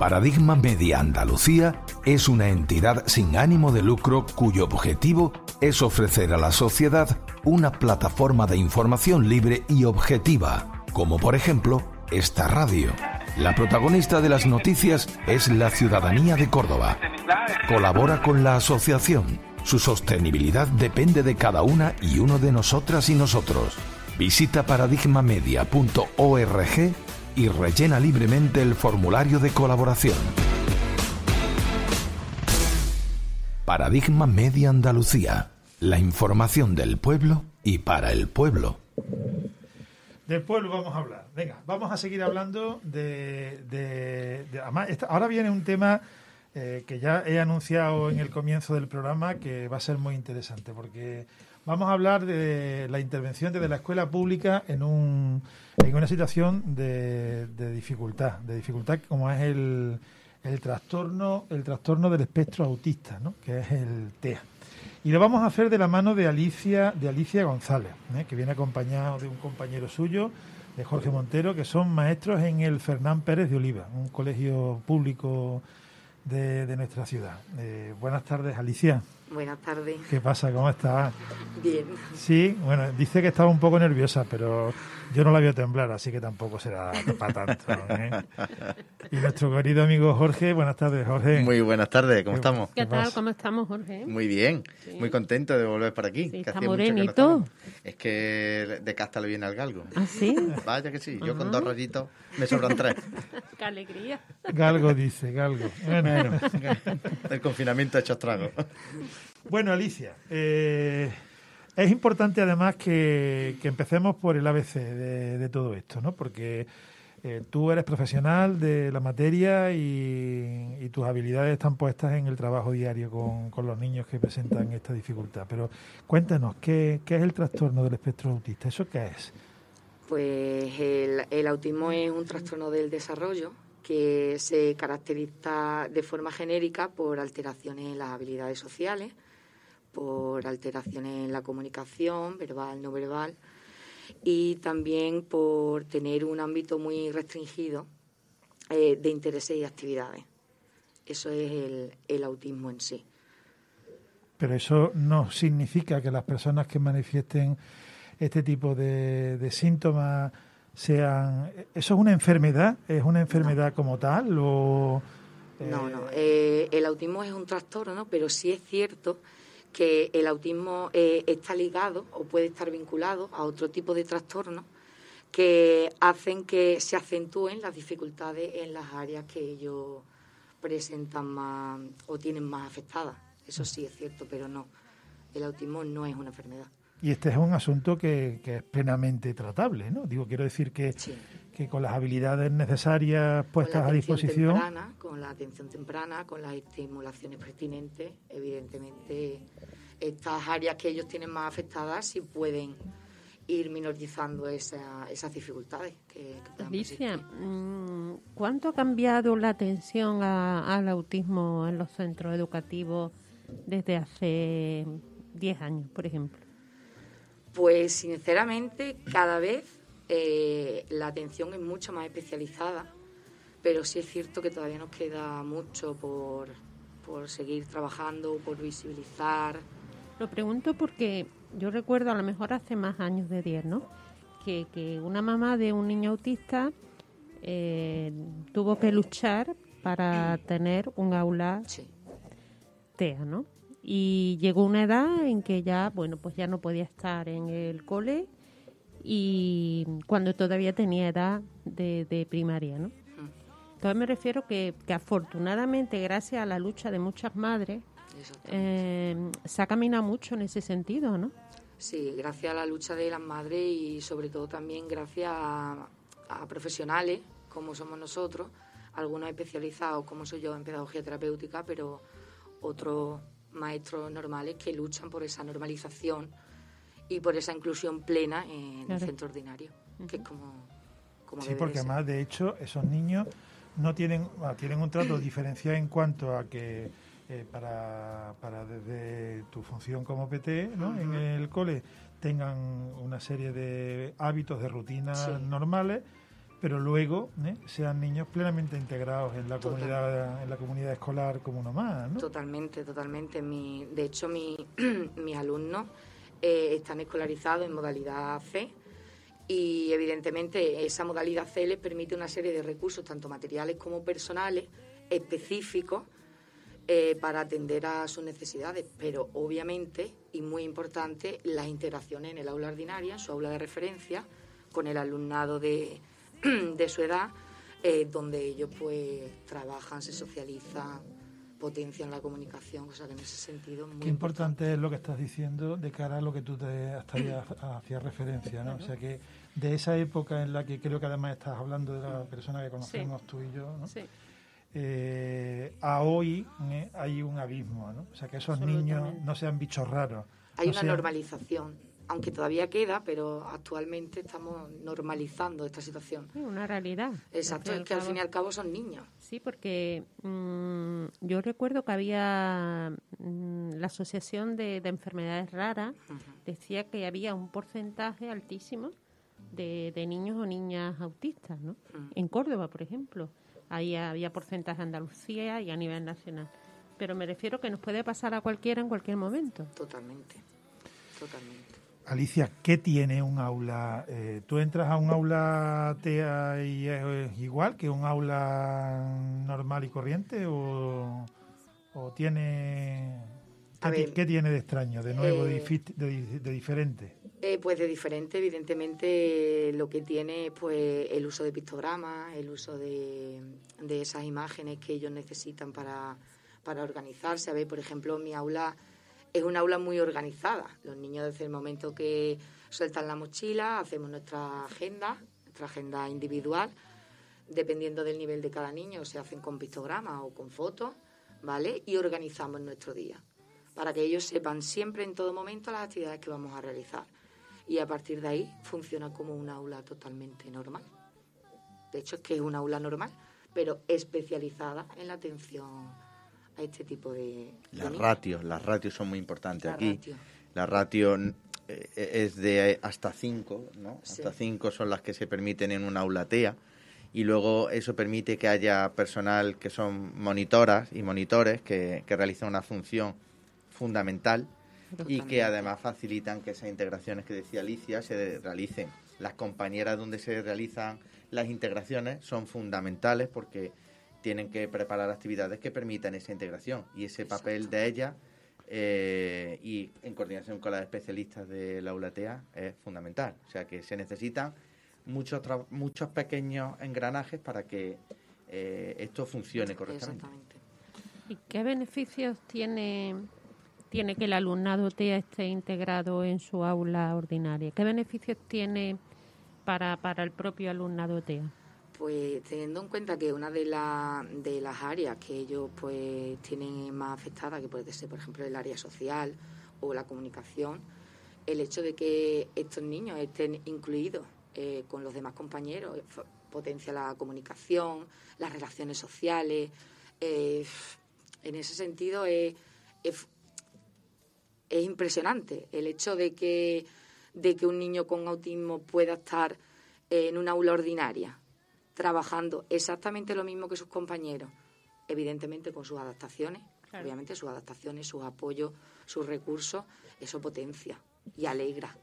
Paradigma Media Andalucía es una entidad sin ánimo de lucro cuyo objetivo es ofrecer a la sociedad una plataforma de información libre y objetiva, como por ejemplo esta radio. La protagonista de las noticias es la ciudadanía de Córdoba. Colabora con la asociación. Su sostenibilidad depende de cada una y uno de nosotras y nosotros. Visita paradigmamedia.org y rellena libremente el formulario de colaboración. Paradigma Media Andalucía. La información del pueblo y para el pueblo. Del pueblo vamos a hablar. Venga, vamos a seguir hablando además, ahora viene un tema que ya he anunciado en el comienzo del programa, que va a ser muy interesante, porque vamos a hablar de la intervención desde la escuela pública en una situación de dificultad como es el trastorno del espectro autista, ¿no? Que es el TEA. Y lo vamos a hacer de la mano de Alicia González, que viene acompañado de un compañero suyo, de Jorge Montero, que son maestros en el Fernán Pérez de Oliva, un colegio público de nuestra ciudad. Buenas tardes, Alicia. Buenas tardes. ¿Qué pasa? ¿Cómo estás? Bien. Sí, bueno, dice que estaba un poco nerviosa, pero yo no la veo temblar, así que tampoco será para tanto, ¿eh? Y nuestro querido amigo Jorge, buenas tardes, Jorge. Muy buenas tardes, ¿cómo estamos? ¿Qué tal? ¿Cómo estamos, Jorge? Muy bien, sí. Muy contento de volver por aquí. Sí, que está hacía morenito. Mucho que no es que de casta le viene al galgo. ¿Ah, sí? Vaya que sí, yo con 2 rayitos me sobran 3. ¡Qué alegría! Galgo dice, galgo. Bueno, el confinamiento ha hecho estragos. Bueno, Alicia, es importante además que empecemos por el ABC de todo esto, ¿no? Porque tú eres profesional de la materia y tus habilidades están puestas en el trabajo diario con los niños que presentan esta dificultad. Pero cuéntanos, ¿qué es el trastorno del espectro autista? ¿Eso qué es? Pues el autismo es un trastorno del desarrollo que se caracteriza de forma genérica por alteraciones en las habilidades sociales, por alteraciones en la comunicación, verbal, no verbal, y también por tener un ámbito muy restringido de intereses y actividades. Eso es el autismo en sí. Pero eso no significa que las personas que manifiesten este tipo de síntomas sean... ¿Eso es una enfermedad? ¿Es una enfermedad como tal? ¿O, No. El autismo es un trastorno, ¿no? Pero sí es cierto que el autismo está ligado o puede estar vinculado a otro tipo de trastornos que hacen que se acentúen las dificultades en las áreas que ellos presentan más o tienen más afectadas. Eso sí es cierto, pero no. El autismo no es una enfermedad. Y este es un asunto que es plenamente tratable, ¿no? Quiero decir que, sí. Que con las habilidades necesarias puestas a disposición... Con la atención temprana, con las estimulaciones pertinentes, evidentemente estas áreas que ellos tienen más afectadas sí pueden ir minorizando esas dificultades que Alicia, ¿cuánto ha cambiado la atención al autismo en los centros educativos desde hace 10 años, por ejemplo? Pues sinceramente cada vez la atención es mucho más especializada, pero sí es cierto que todavía nos queda mucho por seguir trabajando, por visibilizar. Lo pregunto porque yo recuerdo, a lo mejor hace más años de 10, ¿no? Que una mamá de un niño autista tuvo que luchar para tener un aula sí. TEA, ¿no? Y llegó una edad en que ya, bueno, pues ya no podía estar en el cole, y cuando todavía tenía edad de primaria, ¿no? Entonces me refiero que afortunadamente, gracias a la lucha de muchas madres, se ha caminado mucho en ese sentido, ¿no? Sí, gracias a la lucha de las madres y sobre todo también gracias a profesionales como somos nosotros, algunos especializados como soy yo en pedagogía terapéutica, pero otros maestros normales que luchan por esa normalización y por esa inclusión plena en el centro ordinario, que es como sí, porque además, de hecho, esos niños no tienen un trato diferenciado en cuanto a que para desde tu función como PT, ¿no? Uh-huh. En el cole tengan una serie de hábitos, de rutinas normales, pero luego sean niños plenamente integrados en la comunidad escolar como uno más, ¿no? Totalmente. De hecho, mis alumnos están escolarizados en modalidad C y, evidentemente, esa modalidad C les permite una serie de recursos, tanto materiales como personales, específicos para atender a sus necesidades. Pero, obviamente, y muy importante, las interacciones en el aula ordinaria, en su aula de referencia, con el alumnado de su edad, donde ellos pues trabajan, se socializan, potencian la comunicación, o sea que en ese sentido muy Qué importante es lo que estás diciendo de cara a lo que tú hacías referencia, ¿no? O sea que de esa época en la que creo que además estás hablando de la persona que conocemos tú y yo, ¿no? Sí. A hoy hay un abismo, ¿no? O sea que esos niños no sean bichos raros. Hay una normalización, aunque todavía queda, pero actualmente estamos normalizando esta situación. Sí, una realidad. Exacto, es que al fin y al cabo son niños. Sí, porque yo recuerdo que había la Asociación de Enfermedades Raras, decía que había un porcentaje altísimo de niños o niñas autistas, ¿no? En Córdoba, por ejemplo. Ahí había porcentaje en Andalucía y a nivel nacional. Pero me refiero que nos puede pasar a cualquiera en cualquier momento. Totalmente. Alicia, ¿qué tiene un aula? ¿Tú entras a un aula TEA y es igual que un aula normal y corriente o tiene... ¿Qué tiene de extraño, de nuevo, de diferente? Pues de diferente, evidentemente, lo que tiene pues el uso de pictogramas, el uso de esas imágenes que ellos necesitan para organizarse. A ver, por ejemplo, mi aula es una aula muy organizada. Los niños, desde el momento que sueltan la mochila, hacemos nuestra agenda individual, dependiendo del nivel de cada niño, se hacen con pictogramas o con fotos, ¿vale? Y organizamos nuestro día, para que ellos sepan siempre, en todo momento, las actividades que vamos a realizar. Y a partir de ahí funciona como un aula totalmente normal. De hecho, es que es un aula normal, pero especializada en la atención a este tipo de Las ratios son muy importantes aquí. La ratio es de hasta 5, ¿no? Sí. Hasta 5 son las que se permiten en una aula TEA. Y luego eso permite que haya personal que son monitoras y monitores que realizan una función fundamental y que además facilitan que esas integraciones que decía Alicia se realicen. Las compañeras donde se realizan las integraciones son fundamentales porque tienen que preparar actividades que permitan esa integración y ese papel de ellas y en coordinación con las especialistas de la aula TEA es fundamental. O sea que se necesitan muchos pequeños engranajes para que esto funcione correctamente. Exactamente. ¿Y qué beneficios tiene que el alumnado TEA esté integrado en su aula ordinaria? ¿Qué beneficios tiene para el propio alumnado TEA? Pues teniendo en cuenta que una de las áreas que ellos pues tienen más afectada, que puede ser, por ejemplo, el área social o la comunicación, el hecho de que estos niños estén incluidos con los demás compañeros potencia la comunicación, las relaciones sociales. En ese sentido es impresionante el hecho de que un niño con autismo pueda estar en una aula ordinaria trabajando exactamente lo mismo que sus compañeros, evidentemente con sus adaptaciones, claro. Obviamente sus adaptaciones, sus apoyos, sus recursos, eso potencia y alegra.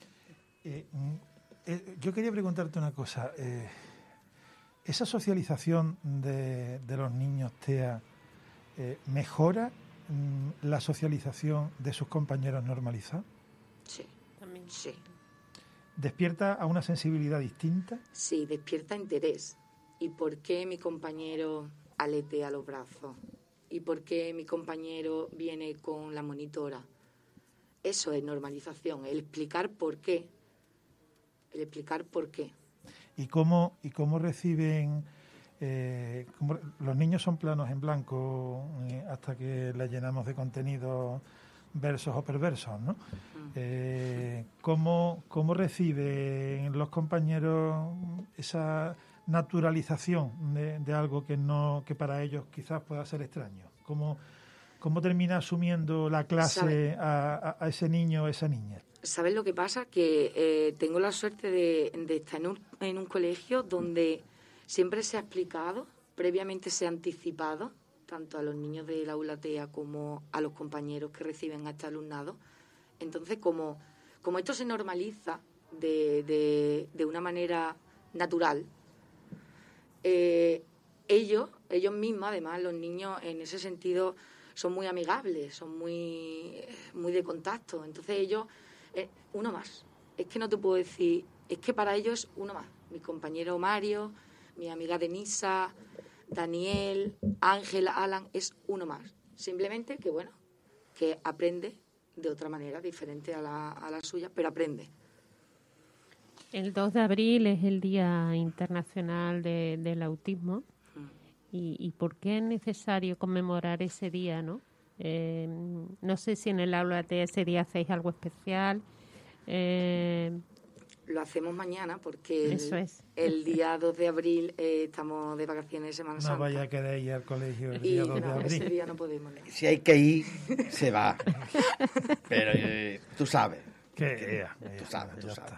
Yo quería preguntarte una cosa. ¿Esa socialización de los niños TEA mejora la socialización de sus compañeros normalizados? Sí, también sí. ¿Despierta a una sensibilidad distinta? Sí, despierta interés. ¿Y por qué mi compañero aletea los brazos? ¿Y por qué mi compañero viene con la monitora? Eso es normalización, el explicar por qué. ¿Y cómo reciben? Los niños son planos en blanco hasta que les llenamos de contenidos versos o perversos, ¿no? ¿Cómo reciben los compañeros esa naturalización de algo que para ellos quizás pueda ser extraño? ¿Cómo ¿cómo termina asumiendo la clase a ese niño o esa niña? ¿Sabes lo que pasa? Que tengo la suerte de estar en un colegio donde siempre se ha explicado, previamente se ha anticipado, tanto a los niños del aula TEA como a los compañeros que reciben a este alumnado. Entonces, como esto se normaliza de una manera natural, ellos mismos, además, los niños en ese sentido son muy amigables, son muy de contacto. Entonces ellos, uno más. Es que no te puedo decir, es que para ellos es uno más. Mi compañero Mario, mi amiga Denisa, Daniel, Ángel, Alan, es uno más. Simplemente que aprende de otra manera, diferente a la suya, pero aprende. El 2 de abril es el Día Internacional del Autismo. ¿Y por qué es necesario conmemorar ese día, no? No sé si en el aula de ese día hacéis algo especial. Lo hacemos mañana porque Eso es. El día 2 de abril estamos de vacaciones de Semana Santa. No vaya a querer ir al colegio el día 2 de abril. Ese día no podemos. Si hay que ir, se va. Pero tú sabes. Tú sabes.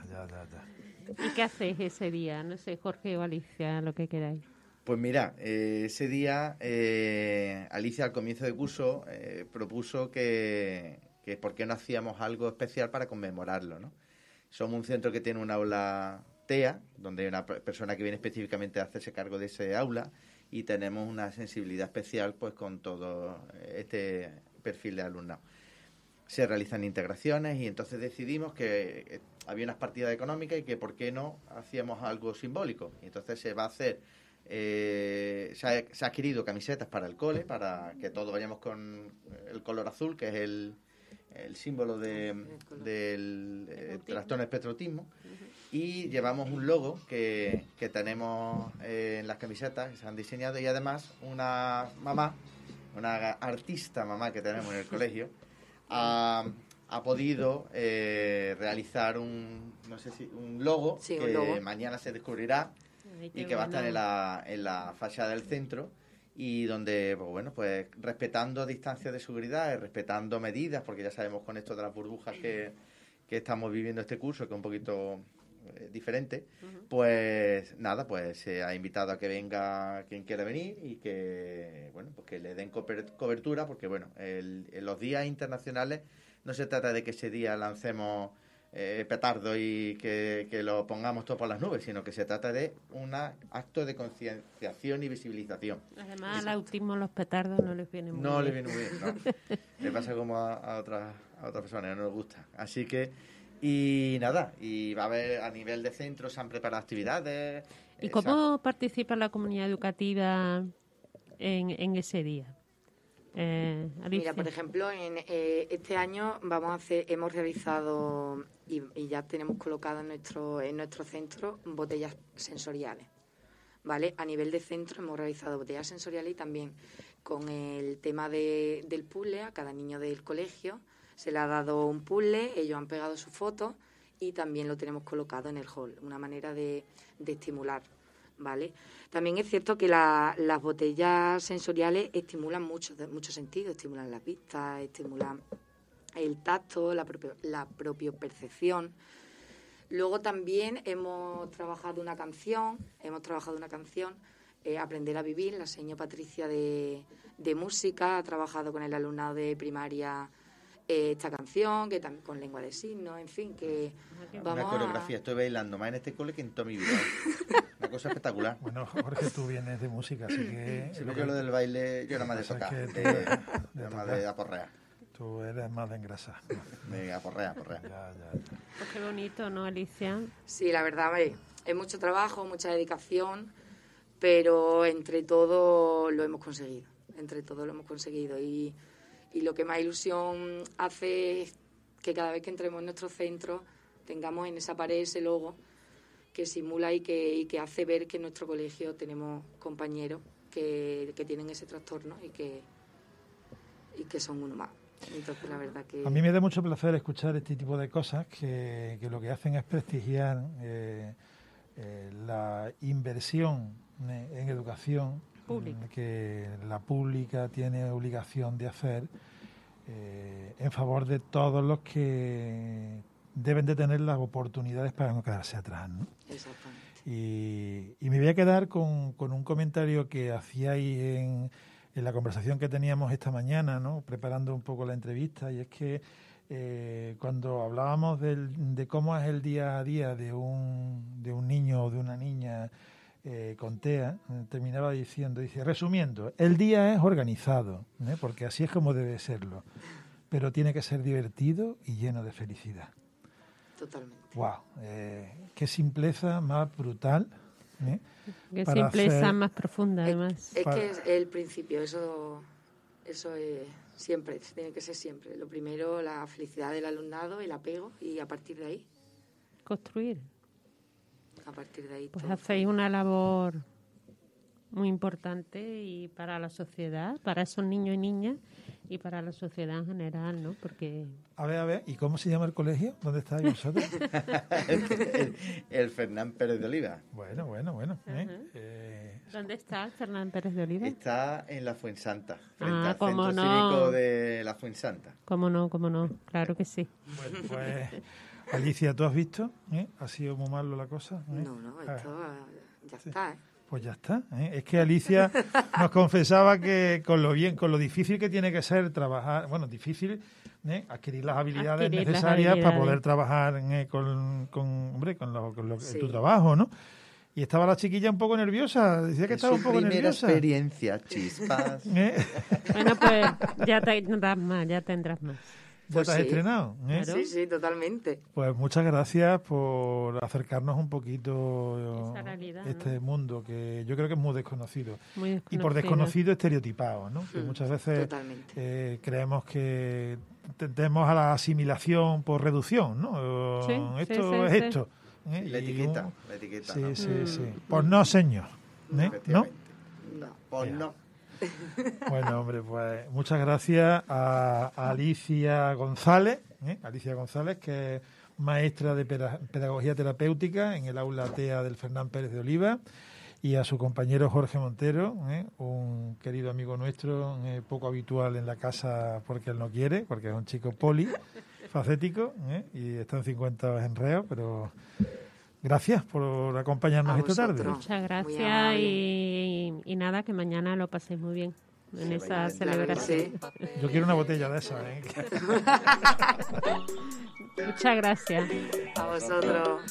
¿Y qué hacéis ese día? No sé, Jorge o Alicia, lo que queráis. Pues mira, ese día Alicia al comienzo de curso propuso que por qué no hacíamos algo especial para conmemorarlo, ¿no? Somos un centro que tiene un aula TEA, donde hay una persona que viene específicamente a hacerse cargo de ese aula, y tenemos una sensibilidad especial pues con todo este perfil de alumnado. Se realizan integraciones y entonces decidimos que había unas partidas económicas y que por qué no hacíamos algo simbólico. Y entonces se va a hacer, se ha adquirido camisetas para el cole, para que todos vayamos con el color azul, que es el símbolo del trastorno espectro autismo, y llevamos un logo que tenemos en las camisetas que se han diseñado, y además una artista mamá que tenemos en el colegio ha podido realizar un logo, sí, que un logo. mañana se descubrirá y que va a estar en la fachada del centro, y donde, pues respetando distancias de seguridad y respetando medidas, porque ya sabemos con esto de las burbujas que estamos viviendo este curso, que es un poquito diferente, pues nada, pues se ha invitado a que venga quien quiera venir y que, pues que le den cobertura, porque en los días internacionales no se trata de que ese día lancemos petardo y que lo pongamos todo por las nubes, sino que se trata de un acto de concienciación y visibilización. Además, al autismo los petardos no les viene muy bien. No les viene muy bien, no. Le pasa como a otras personas, no les gusta. Así que, y nada, y va a haber a nivel de centro, se han preparado actividades. ¿Y cómo participa la comunidad educativa en ese día? Mira, por ejemplo, en este año hemos realizado y ya tenemos colocado en nuestro centro botellas sensoriales, ¿vale? A nivel de centro hemos realizado botellas sensoriales, y también con el tema del puzzle, a cada niño del colegio se le ha dado un puzzle, ellos han pegado su foto y también lo tenemos colocado en el hall, una manera de estimular, ¿vale? También es cierto que las botellas sensoriales estimulan muchos sentidos, estimulan la vista, estimulan el tacto, la propiopercepción. Luego también hemos trabajado una canción, Aprender a Vivir, la señora Patricia de música ha trabajado con el alumnado de primaria esta canción, que también con lengua de signos, en fin, que vamos una coreografía, estoy bailando más en este cole que en toda mi vida. Una cosa espectacular. Bueno, Jorge, tú vienes de música, así que... Sí, yo lo del baile, yo era más de tocar, era más de aporrear. Tú eres más de engrasar. De aporrear. Ya. Pues qué bonito, ¿no, Alicia? Sí, la verdad, es mucho trabajo, mucha dedicación, pero entre todo lo hemos conseguido. Y lo que más ilusión hace es que cada vez que entremos en nuestro centro tengamos en esa pared ese logo que simula y que hace ver que en nuestro colegio tenemos compañeros que tienen ese trastorno y que son uno más. Entonces, la verdad que... A mí me da mucho placer escuchar este tipo de cosas que lo que hacen es prestigiar la inversión en educación que la pública tiene obligación de hacer en favor de todos los que deben de tener las oportunidades para no quedarse atrás, ¿no? Exactamente. Y me voy a quedar con un comentario que hacíais en la conversación que teníamos esta mañana, ¿no? Preparando un poco la entrevista, y es que cuando hablábamos de cómo es el día a día de un niño o de una niña con TEA, terminaba diciendo, resumiendo, el día es organizado, porque así es como debe serlo, pero tiene que ser divertido y lleno de felicidad. Totalmente. ¡Wow! ¡Qué simpleza más brutal! Qué simpleza más profunda, además. Es que es el principio, eso es siempre, tiene que ser siempre. Lo primero, la felicidad del alumnado, el apego, y a partir de ahí... construir. A partir de ahí pues todo. Hacéis una labor muy importante y para la sociedad, para esos niños y niñas y para la sociedad en general, ¿no? Porque... A ver, ¿y cómo se llama el colegio? ¿Dónde estáis vosotros? el Fernán Pérez de Oliva. Bueno. ¿Dónde está el Fernán Pérez de Oliva? Está en la Fuensanta, frente al ¿cómo Centro no? Cívico de la Fuensanta. ¿Cómo no? Claro que sí. Bueno, pues... Alicia, ¿tú has visto? ¿Ha sido muy malo la cosa? No, esto ya está, Pues ya está. Es que Alicia nos confesaba que con lo difícil que tiene que ser trabajar, difícil, adquirir las habilidades necesarias para poder trabajar con tu trabajo, ¿no? Y estaba la chiquilla un poco nerviosa, decía que estaba un poco nerviosa. Primera experiencia, chispas. Bueno, pues ya tendrás más. ¿Ya te has estrenado? Claro. Sí, totalmente. Pues muchas gracias por acercarnos un poquito esa realidad, este mundo que yo creo que es muy desconocido. Y por desconocido estereotipado, ¿no? Que muchas veces creemos que tendemos a la asimilación por reducción, ¿no? Esto es esto. La etiqueta. Sí. Pues no, señor. ¿No? Pues no. Bueno, hombre, pues muchas gracias a Alicia González, que es maestra de pedagogía terapéutica en el aula TEA del Fernán Pérez de Oliva, y a su compañero Jorge Montero, un querido amigo nuestro, poco habitual en la casa porque él no quiere, porque es un chico polifacético, y está en 50 enreos, pero... Gracias por acompañarnos esta tarde. Muchas gracias y nada, que mañana lo paséis muy bien en esa celebración. Yo quiero una botella de esa. Muchas gracias. A vosotros.